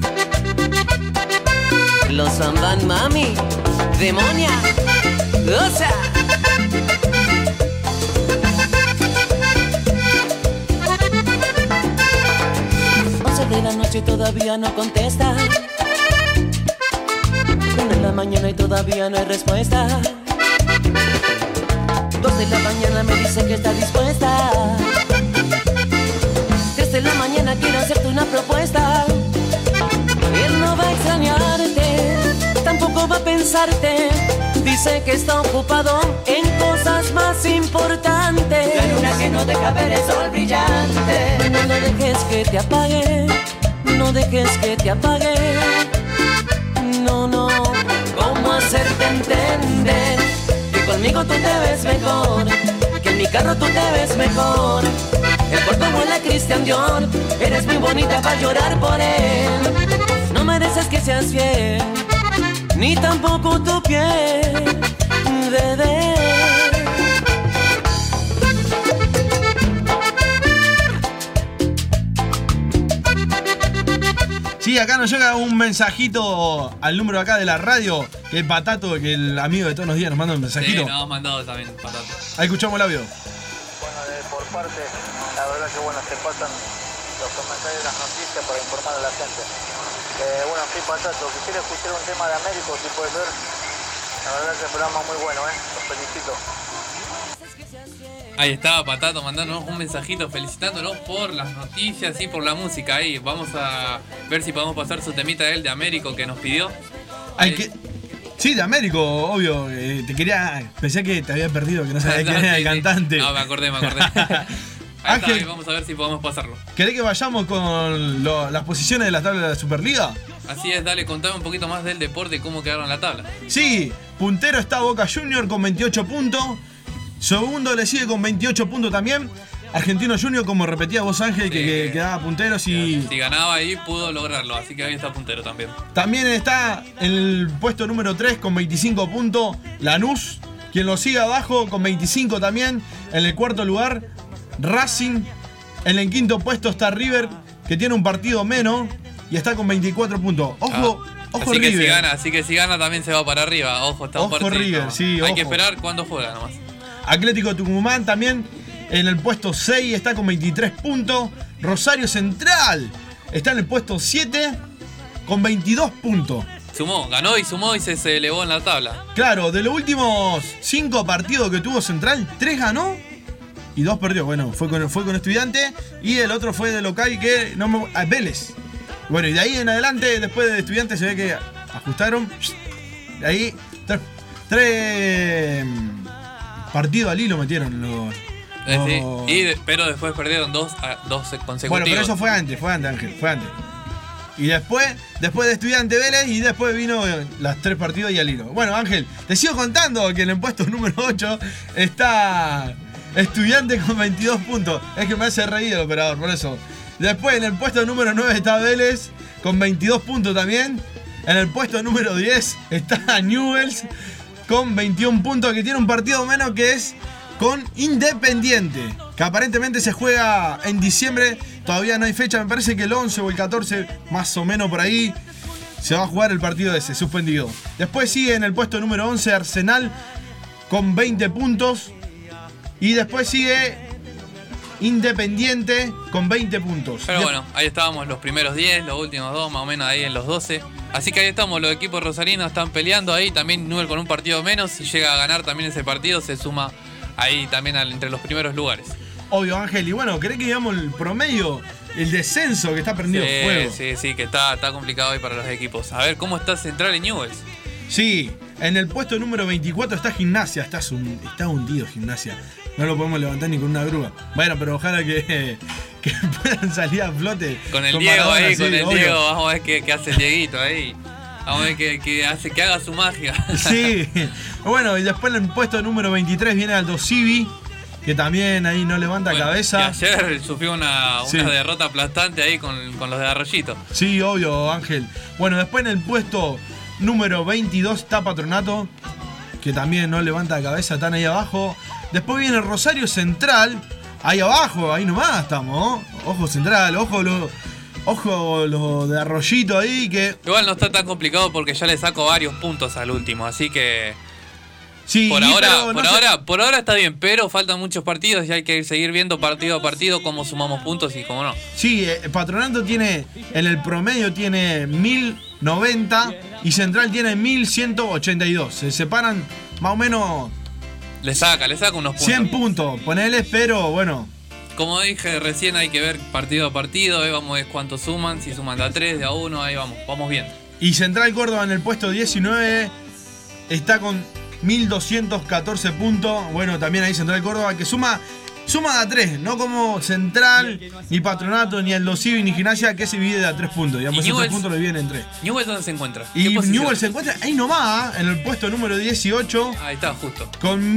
Los Zamban Mami. Demonia. Goza. De la noche todavía no contesta. 1 de la mañana y todavía no hay respuesta. 2 de la mañana me dice que está dispuesta. 3 de la mañana quiero hacerte una propuesta. Él no va a extrañarte, tampoco va a pensarte. Dice que está ocupado en cosas más importantes. La luna que no deja ver el sol brillante. No dejes que te apague, no dejes que te apague. No, no. ¿Cómo hacerte entender que conmigo tú te ves mejor? Que en mi carro tú te ves mejor. El cuarto huele a Christian Dior. Eres muy bonita para llorar por él. No mereces que seas fiel, ni tampoco tu piel, bebé. Sí, acá nos llega un mensajito al número acá de la radio, que es Patato, que el amigo de todos los días nos manda un mensajito. Sí, nos ha mandado también, Patato. Ahí escuchamos el audio. Bueno, por parte, la verdad que bueno, se pasan los comentarios de las noticias para informar a la gente. Bueno, sí, Patato, quisiera escuchar un tema de Américo, si puedes ver. La verdad que el programa es muy bueno, los felicito. Ahí estaba Patato mandándonos un mensajito felicitándonos por las noticias y por la música. Ahí vamos a ver si podemos pasar su temita de él de Américo que nos pidió. Sí, de Américo, obvio. Pensé que te había perdido, que no sabía quién era el cantante. No, me acordé. Ahí está, vamos a ver si podemos pasarlo. ¿Querés que vayamos con las posiciones de la tabla de la Superliga? Así es, dale, contame un poquito más del deporte y cómo quedaron en la tabla. Sí, puntero está Boca Junior con 28 puntos. Segundo le sigue con 28 puntos también Argentino Junior, como repetía vos, Ángel, que quedaba puntero. Si ganaba ahí, pudo lograrlo. Así que ahí está puntero también. También está en el puesto número 3 con 25 puntos Lanús. Quien lo sigue abajo con 25 también. En el cuarto lugar, Racing. En el quinto puesto está River, que tiene un partido menos y está con 24 puntos. Ojo, ojo así River. Así que si gana también se va para arriba. Ojo, está un partido. River, sí, Hay ojo. que esperar cuándo juega nomás. Atlético Tucumán también en el puesto 6 está con 23 puntos. Rosario Central está en el puesto 7 con 22 puntos. Ganó y sumó y se elevó en la tabla. Claro, de los últimos 5 partidos que tuvo Central, 3 ganó y 2 perdió. Bueno, fue con Estudiante y el otro fue de local que Vélez. Bueno, y de ahí en adelante, después de Estudiante, se ve que ajustaron. De ahí, 3 partidos al hilo metieron los. Sí, pero después perdieron 2 consecutivos. Bueno, pero eso fue antes, Ángel, fue antes. Y después de Estudiante Vélez y después vino las 3 partidos y al hilo. Bueno, Ángel, te sigo contando que en el puesto número 8 está Estudiante con 22 puntos. Es que me hace reír el operador, por eso. Después en el puesto número 9 está Vélez con 22 puntos también. En el puesto número 10 está Newell's con 21 puntos, que tiene un partido menos, que es con Independiente, que aparentemente se juega en diciembre. Todavía no hay fecha, me parece que el 11 o el 14, más o menos por ahí, se va a jugar el partido ese, suspendido. Después sigue en el puesto número 11 Arsenal con 20 puntos. Y después sigue Independiente con 20 puntos. Pero bueno, ahí estábamos los primeros 10, los últimos 2, más o menos ahí en los 12. Así que ahí estamos, los equipos rosarinos están peleando ahí. También Newell's con un partido menos. Si llega a ganar también ese partido, se suma ahí también entre los primeros lugares. Obvio, Ángel. Y bueno, ¿querés que digamos el promedio? El descenso que está prendido fuego. Sí, que está complicado ahí para los equipos. A ver, ¿cómo está Central en Newell's? Sí, en el puesto número 24 está Gimnasia. Está hundido Gimnasia. No lo podemos levantar ni con una grúa. Bueno, pero ojalá que puedan salir a flote. Con el Diego Maradona, ahí, sí, con el obvio. Diego. Vamos a ver qué hace el Dieguito ahí. Vamos a ver que haga su magia. Sí. Bueno, y después en el puesto número 23 viene Aldo Civi, que también ahí no levanta cabeza. Que ayer sufrió una derrota aplastante ahí con los de Arroyito. Sí, obvio, Ángel. Bueno, después en el puesto número 22 está Patronato, que también no levanta cabeza, están ahí abajo. Después viene Rosario Central, ahí abajo, ahí nomás estamos, ¿no? Ojo Central, ojo lo de Arroyito ahí, que... Igual no está tan complicado porque ya le saco varios puntos al último, así que... Sí, por ahora está bien, pero faltan muchos partidos y hay que seguir viendo partido a partido cómo sumamos puntos y cómo no. Sí, Patronato tiene, en el promedio tiene 1090 y Central tiene 1182. Se separan más o menos... Le saca unos puntos. 100 puntos, ponele, pero bueno. Como dije recién, hay que ver partido a partido, vamos a ver cuántos suman, si suman de a 3, de a 1, ahí vamos bien. Y Central Córdoba en el puesto 19 está con 1214 puntos. Bueno, también ahí Central Córdoba que suma de a 3, no como Central, ni Patronato, ni Aldo Civi, ni Gimnasia, que se divide de a 3 puntos. Digamos, esos 3 puntos le vienen en 3. ¿Newell's dónde se encuentra? Y Newell's se encuentra ahí nomás, en el puesto número 18. Ahí está, justo. Con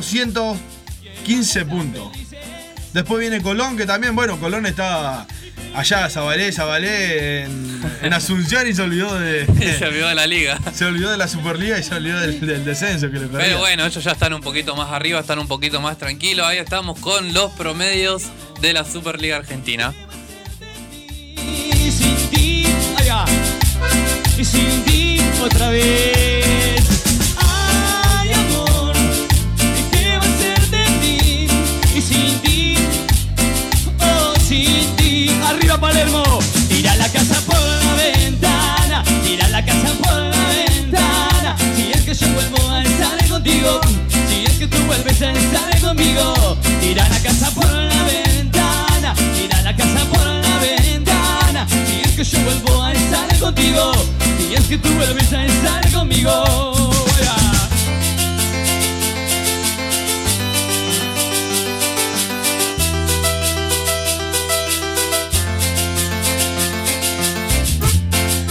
1215 puntos. Después viene Colón, que también, bueno, Colón está allá, Zabalé en Asunción y se olvidó de... Se olvidó de la liga. Se olvidó de la Superliga y se olvidó del descenso que le perdía. Pero bueno, ellos ya están un poquito más arriba, están un poquito más tranquilos. Ahí estamos con los promedios de la Superliga Argentina. Y sin ti, allá. Y sin ti otra vez. Ay, amor, ¿qué va a ser de ti? Y sin ti, oh, sin ti. Arriba Palermo, tira la casa por la ventana, tira la casa por la ventana. Si es que yo vuelvo a estar contigo, si es que tú vuelves a estar conmigo, tira la casa por la ventana, tira la casa por la ventana. Si es que yo vuelvo a estar contigo, si es que tú vuelves a estar conmigo.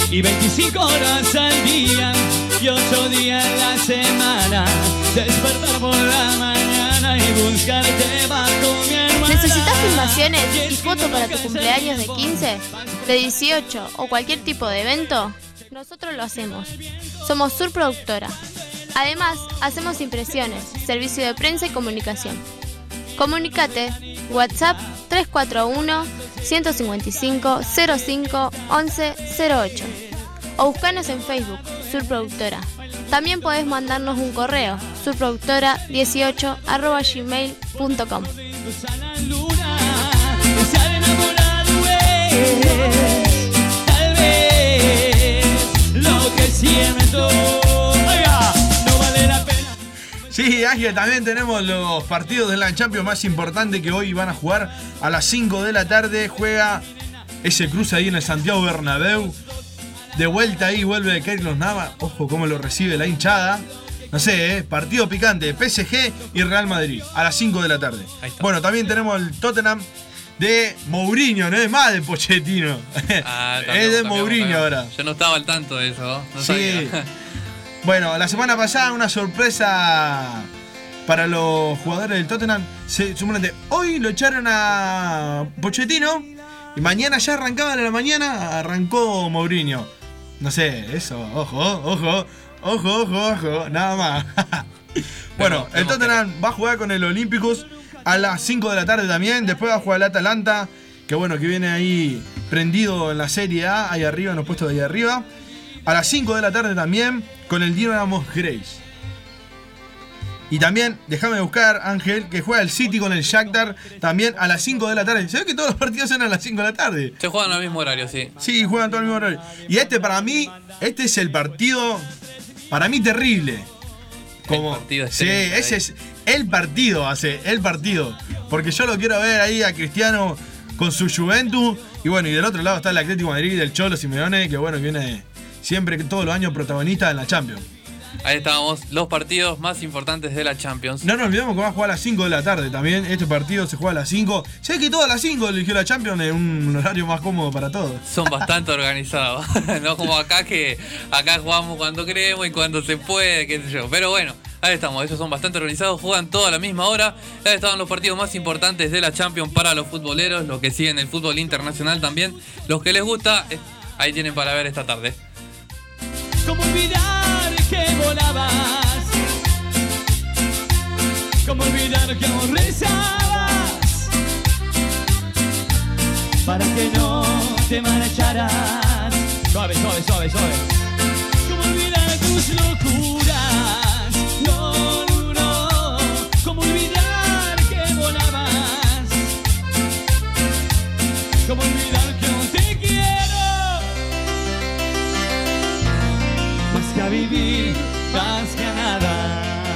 y 25 horas al día y 8 días en la semana. Despertar por la mañana y buscarte bajo mi hermana. ¿Necesitas filmaciones y fotos para tu cumpleaños de 15, de 18 o cualquier tipo de evento? Nosotros lo hacemos. Somos Sur Productora. Además, hacemos impresiones, servicio de prensa y comunicación. Comunicate, WhatsApp 341-155-05-1108 o buscanos en Facebook, Sur Productora. También podés mandarnos un correo, surproductora18@gmail.com. Tal vez lo que siento, oiga, no vale la pena. Sí, Ángel, también tenemos los partidos de la Champions más importantes que hoy van a jugar a las 5 de la tarde. Juega ese cruce ahí en el Santiago Bernabéu. De vuelta ahí vuelve Keylor Navas. Ojo cómo lo recibe la hinchada. No sé, partido picante, PSG y Real Madrid a las 5 de la tarde. Bueno, también tenemos el Tottenham de Mourinho, no es más de Pochettino. Es de Mourinho ahora. Yo no estaba al tanto de eso, no Sí. sabía. Bueno, la semana pasada una sorpresa para los jugadores del Tottenham. Suponete, hoy lo echaron a Pochettino y mañana ya arrancaba de la mañana, arrancó Mourinho. No sé, eso, ojo, nada más. Bueno, el Tottenham va a jugar con el Olympiacos a las 5 de la tarde también. Después va a jugar el Atalanta, que bueno, que viene ahí prendido en la Serie A, ahí arriba, en los puestos de ahí arriba. A las 5 de la tarde también con el Dinamo Grace. Y también, déjame buscar, Ángel, que juega el City con el Shakhtar también a las 5 de la tarde. ¿Se ve que todos los partidos son a las 5 de la tarde? Se juegan al mismo horario, sí. Sí, juegan todo al mismo horario. Y para mí, este es el partido, para mí, terrible. Como, el partido sí, ese es el partido, porque yo lo quiero ver ahí a Cristiano con su Juventus. Y bueno, y del otro lado está el Atlético de Madrid, el Cholo Simeone, que bueno, viene siempre, todos los años protagonista en la Champions. Ahí estábamos, los partidos más importantes de la Champions. No nos olvidemos que va a jugar a las 5 de la tarde también. Este partido se juega a las 5. Sé que todo a las 5 eligió la Champions, en un horario más cómodo para todos. Son bastante organizados. No como acá, que acá jugamos cuando queremos y cuando se puede, qué sé yo. Pero bueno, ahí estamos, ellos son bastante organizados, juegan todo a la misma hora. Ahí estaban los partidos más importantes de la Champions para los futboleros, los que siguen el fútbol internacional también. Los que les gusta, ahí tienen para ver esta tarde. ¿Cómo olvidar que volabas? ¿Cómo olvidar que aún rezabas? Para que no te marcharas. Suave, suave, suave, suave. ¿Cómo olvidar tus locuras? No, no, no. ¿Cómo olvidar que volabas? ¿Cómo olvidar que aún te quiero? Más que a vivir, más que a nada.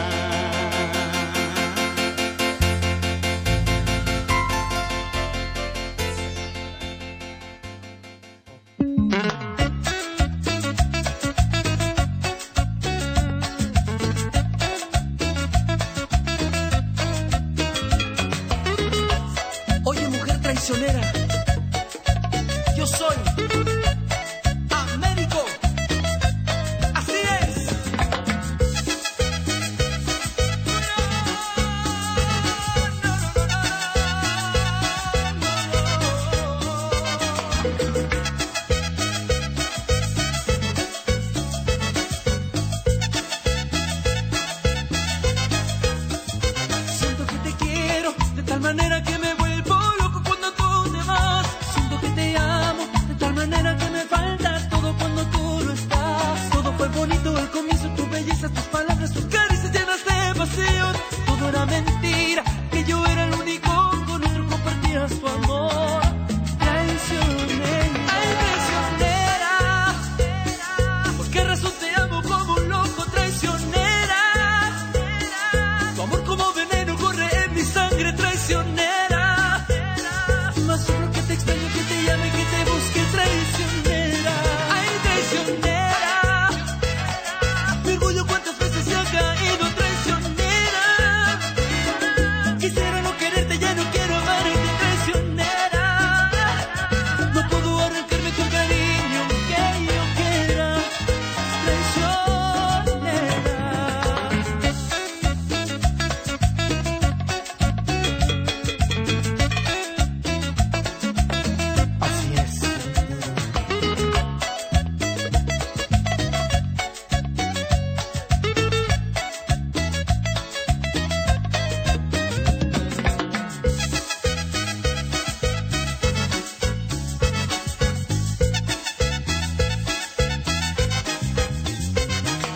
Oye, mujer traicionera, yo soy Américo. Así es. Siento que te quiero de tal manera que me vuelvo loco cuando tú te vas. Siento que te amo de tal manera que me falta todo cuando tú no estás. Todo fue bonito al comienzo, tu belleza, tus palabras, tus caricias llenas de pasión. Todo era mentira, que yo era el único con el que compartías tu amor. Traicionera, ay traicionera, ¿por qué razón te amo como un loco? Traicionera, tu amor como veneno corre en mi sangre. Traicionera, más solo que te extraño, que te llame, que te busque. Traicionera, ay traicionera, mi orgullo cuántas veces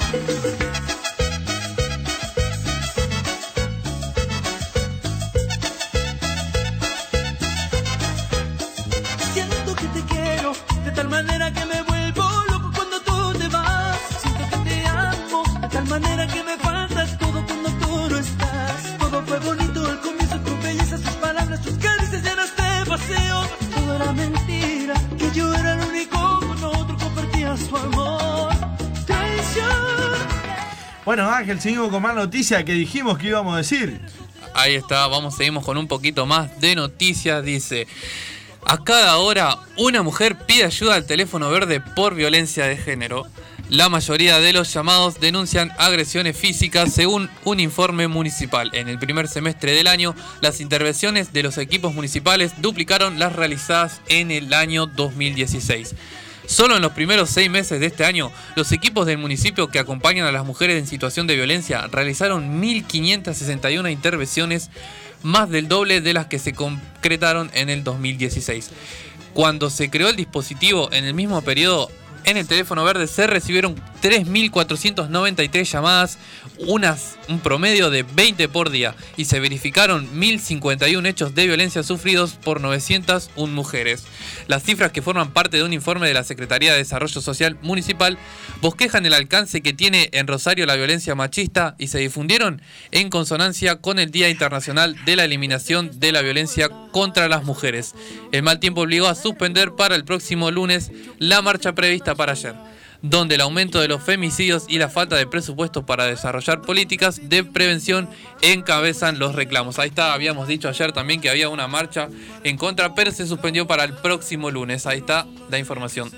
Siento que te quiero de tal manera que me vuelvo loco cuando tú te vas. Siento que te amo de tal manera que me faltas todo cuando tú no estás. Todo fue bonito al comienzo, tu belleza, tus palabras, tus caricias llenas de paseo. Todo era mentira, que yo era el único con otro compartía su amor. Traición. Bueno, Ángel, seguimos con más noticias que dijimos que íbamos a decir. Ahí está, seguimos con un poquito más de noticias. Dice: a cada hora una mujer pide ayuda al teléfono verde por violencia de género. La mayoría de los llamados denuncian agresiones físicas según un informe municipal. En el primer semestre del año, las intervenciones de los equipos municipales duplicaron las realizadas en el año 2016. Solo en los primeros 6 meses de este año, los equipos del municipio que acompañan a las mujeres en situación de violencia realizaron 1.561 intervenciones, más del doble de las que se concretaron en el 2016. Cuando se creó el dispositivo en el mismo periodo, en el teléfono verde se recibieron 3.493 llamadas, un promedio de 20 por día, y se verificaron 1.051 hechos de violencia sufridos por 901 mujeres. Las cifras, que forman parte de un informe de la Secretaría de Desarrollo Social Municipal, bosquejan el alcance que tiene en Rosario la violencia machista y se difundieron en consonancia con el Día Internacional de la Eliminación de la Violencia contra las Mujeres. El mal tiempo obligó a suspender para el próximo lunes la marcha prevista para ayer, donde el aumento de los femicidios y la falta de presupuesto para desarrollar políticas de prevención encabezan los reclamos. Ahí está, habíamos dicho ayer también que había una marcha en contra, pero se suspendió para el próximo lunes. Ahí está la información.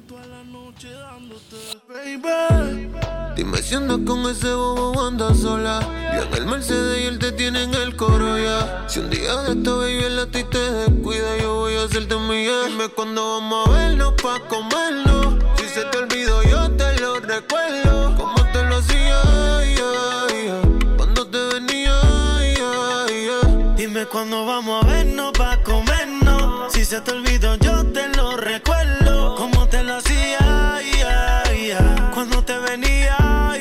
Dime si andas con ese bobo o andas sola. Yo en el Mercedes y él te tiene en el coro ya. Si un día de esto baby el a ti te descuida, yo voy a hacerte mía. Dime cuándo vamos a vernos pa' comernos. Si se te olvidó yo te lo recuerdo. Como te lo hacía, cuando te venía, Dime cuándo vamos a vernos pa' comernos. Si se te olvidó yo te lo recuerdo. Como te lo hacía, cuando te venía,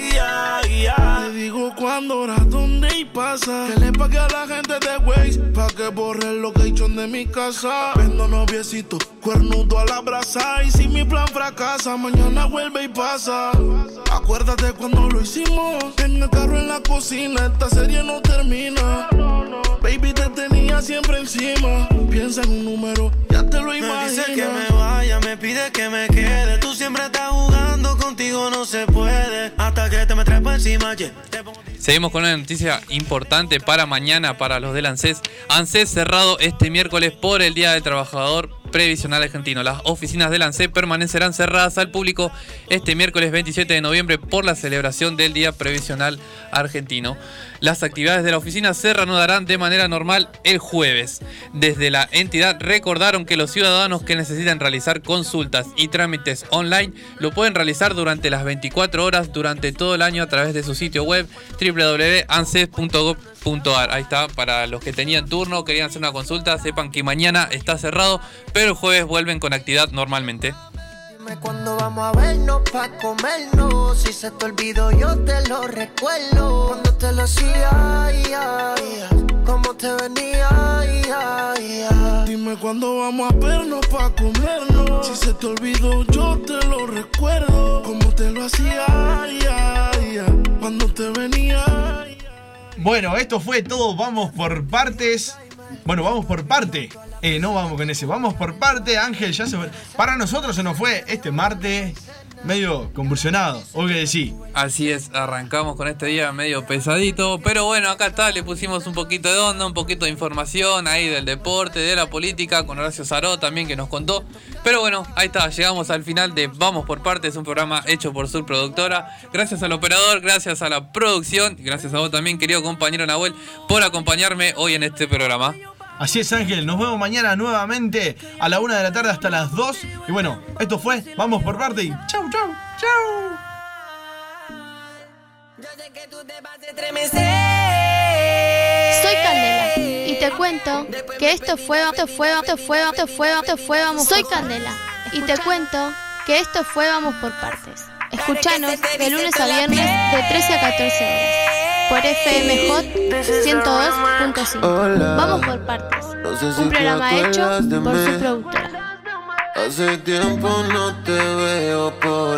Te digo cuándo, hora, dónde y pasa. Que le pague a la gente de Waze pa' que borre el location de mi casa. Vendo noviecito, cuernudo a la brasa. Y si mi plan fracasa, mañana vuelve y pasa. Acuérdate cuando lo hicimos en el carro, en la cocina. Esta serie no termina. Baby, te tenía siempre encima. Piensa en un número, ya te lo imaginas. Me dice que me vaya, me pide que me quede. Tú siempre estás jugando, contigo no se puede. Hasta que te me trepa encima, yeah. Seguimos con una noticia importante para mañana para los del ANSES. ANSES cerrado este miércoles por el Día del Trabajador Previsional Argentino. Las oficinas del ANSES permanecerán cerradas al público este miércoles 27 de noviembre por la celebración del Día Previsional Argentino. Las actividades de la oficina se reanudarán de manera normal el jueves. Desde la entidad recordaron que los ciudadanos que necesiten realizar consultas y trámites online lo pueden realizar durante las 24 horas durante todo el año a través de su sitio web www.anses.gov.ar. Ahí está, para los que tenían turno, querían hacer una consulta, sepan que mañana está cerrado, pero el jueves vuelven con actividad normalmente. Dime cuándo vamos a vernos pa' comernos. Si se te olvidó yo te lo recuerdo. Cuando te lo hacía, como te venía, Dime cuándo vamos a vernos pa' comernos. Si se te olvidó yo te lo recuerdo. Como te lo hacía, cuando te venía. Bueno, esto fue todo. Vamos por partes. Bueno, vamos por parte. No vamos con ese, vamos por parte. Ángel, ya se fue. Para nosotros se nos fue este martes medio convulsionado, ¿o qué decís? Así es, arrancamos con este día medio pesadito, pero bueno, acá está, le pusimos un poquito de onda, un poquito de información ahí del deporte, de la política, con Horacio Saró también que nos contó. Pero bueno, ahí está, llegamos al final de Vamos por Partes, un programa hecho por Sur Productora. Gracias al operador, gracias a la producción, y gracias a vos también, querido compañero Nahuel, por acompañarme hoy en este programa. Así es, Ángel, nos vemos mañana nuevamente a la 1 de la tarde hasta las 2. Y bueno, esto fue Vamos por Parte y chau, chau, chau. Soy Candela y te cuento que esto fue Vamos. Soy Candela y te cuento que esto fue Vamos por Partes. Escuchanos de lunes a viernes de 13 a 14 horas por FM Hot 102.5. Vamos por partes. Un programa hecho por su productora. Hace tiempo no te veo por